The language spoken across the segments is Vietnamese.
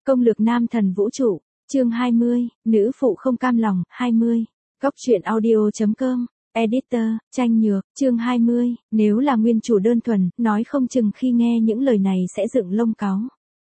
Công lược nam thần vũ trụ, chương 20, nữ phụ không cam lòng, 20. Góc truyện audio.com, editor, Tranh Nhược, chương 20, nếu là nguyên chủ đơn thuần, nói không chừng khi nghe những lời này sẽ dựng lông cáu.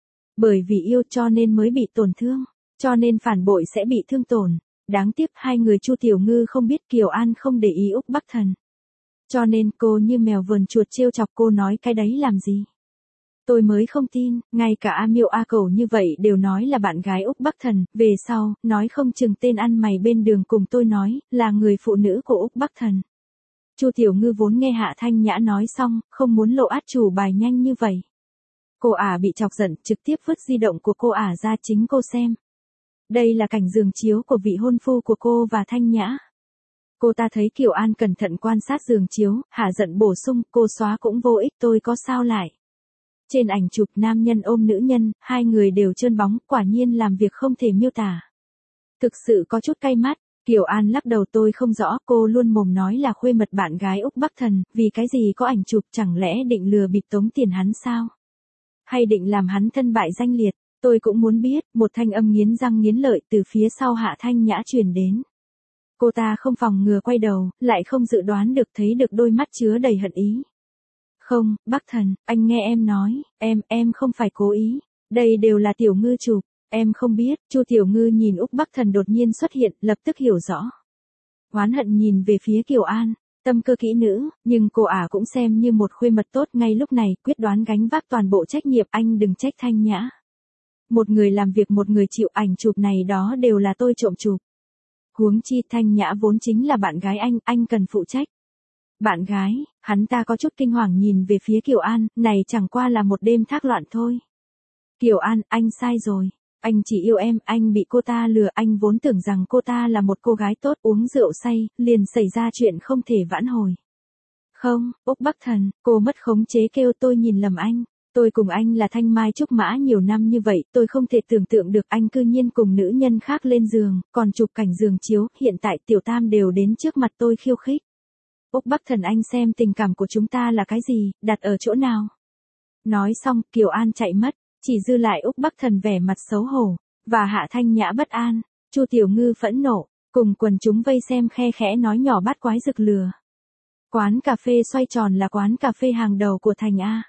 Bởi vì yêu cho nên mới bị tổn thương, cho nên phản bội sẽ bị thương tổn. Đáng tiếc hai người Chu Tiểu Ngư không biết Kiều An không để ý Úc Bắc Thần. Cho nên cô như mèo vờn chuột trêu chọc cô nói cái đấy làm gì. Tôi mới không tin, ngay cả A Miêu A Cẩu như vậy đều nói là bạn gái Úc Bắc Thần, về sau, nói không chừng tên ăn mày bên đường cùng tôi nói, là người phụ nữ của Úc Bắc Thần. Chu Tiểu Ngư vốn nghe Hạ Thanh Nhã nói xong, không muốn lộ át chủ bài nhanh như vậy. Cô ả bị chọc giận, trực tiếp vứt di động của cô ả ra chính cô xem. Đây là cảnh giường chiếu của vị hôn phu của cô và Thanh Nhã. Cô ta thấy Kiều An cẩn thận quan sát giường chiếu, hả giận bổ sung, cô xóa cũng vô ích, tôi có sao lại. Trên ảnh chụp nam nhân ôm nữ nhân, hai người đều trơn bóng, quả nhiên làm việc không thể miêu tả. Thực sự có chút cay mắt, Kiều An lắc đầu tôi không rõ, cô luôn mồm nói là khuê mật bạn gái Úc Bắc Thần, vì cái gì có ảnh chụp chẳng lẽ định lừa bịp tống tiền hắn sao? Hay định làm hắn thân bại danh liệt, tôi cũng muốn biết, một thanh âm nghiến răng nghiến lợi từ phía sau Hạ Thanh Nhã truyền đến. Cô ta không phòng ngừa quay đầu, lại không dự đoán được thấy được đôi mắt chứa đầy hận ý. Không, Bắc Thần, anh nghe em nói, em không phải cố ý, đây đều là Tiểu Ngư chụp, em không biết. Chu Tiểu Ngư nhìn Úc Bắc Thần đột nhiên xuất hiện, lập tức hiểu rõ. Oán hận nhìn về phía Kiều An, tâm cơ kỹ nữ, nhưng cô ả cũng xem như một khuê mật tốt ngay lúc này, quyết đoán gánh vác toàn bộ trách nhiệm, anh đừng trách Thanh Nhã. Một người làm việc một người chịu, ảnh chụp này đó đều là tôi trộm chụp. Huống chi Thanh Nhã vốn chính là bạn gái anh cần phụ trách. Bạn gái, hắn ta có chút kinh hoàng nhìn về phía Kiều An, này chẳng qua là một đêm thác loạn thôi. Kiều An, anh sai rồi. Anh chỉ yêu em, anh bị cô ta lừa, anh vốn tưởng rằng cô ta là một cô gái tốt, uống rượu say, liền xảy ra chuyện không thể vãn hồi. Không, Úc Bắc Thần, cô mất khống chế kêu tôi nhìn lầm anh. Tôi cùng anh là thanh mai trúc mã nhiều năm như vậy, tôi không thể tưởng tượng được anh cư nhiên cùng nữ nhân khác lên giường, còn chụp cảnh giường chiếu, hiện tại Tiểu Tam đều đến trước mặt tôi khiêu khích. Úc Bắc Thần, anh xem tình cảm của chúng ta là cái gì, đặt ở chỗ nào. Nói xong, Kiều An chạy mất, chỉ dư lại Úc Bắc Thần vẻ mặt xấu hổ, và Hạ Thanh Nhã bất an. Chu Tiểu Ngư phẫn nộ, cùng quần chúng vây xem khe khẽ nói nhỏ bắt quái rực lừa. Quán cà phê xoay tròn là quán cà phê hàng đầu của thành A.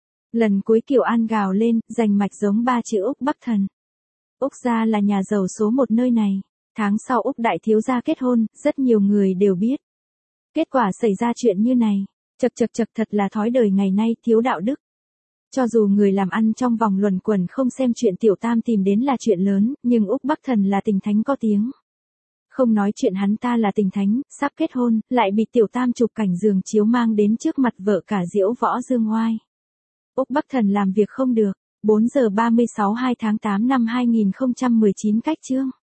Lần cuối Kiều An gào lên, rành mạch giống ba chữ Úc Bắc Thần. Úc gia là nhà giàu số một nơi này. Tháng sau Úc đại thiếu gia kết hôn, rất nhiều người đều biết. Kết quả xảy ra chuyện như này, chật thật là thói đời ngày nay thiếu đạo đức. Cho dù người làm ăn trong vòng luẩn quẩn không xem chuyện Tiểu Tam tìm đến là chuyện lớn, nhưng Úc Bắc Thần là tình thánh có tiếng. Không nói chuyện hắn ta là tình thánh, sắp kết hôn, lại bị Tiểu Tam chụp cảnh giường chiếu mang đến trước mặt vợ cả diễu võ dương oai. Úc Bắc Thần làm việc không được. 4 giờ 36 2 tháng 8 năm 2019 cách chương.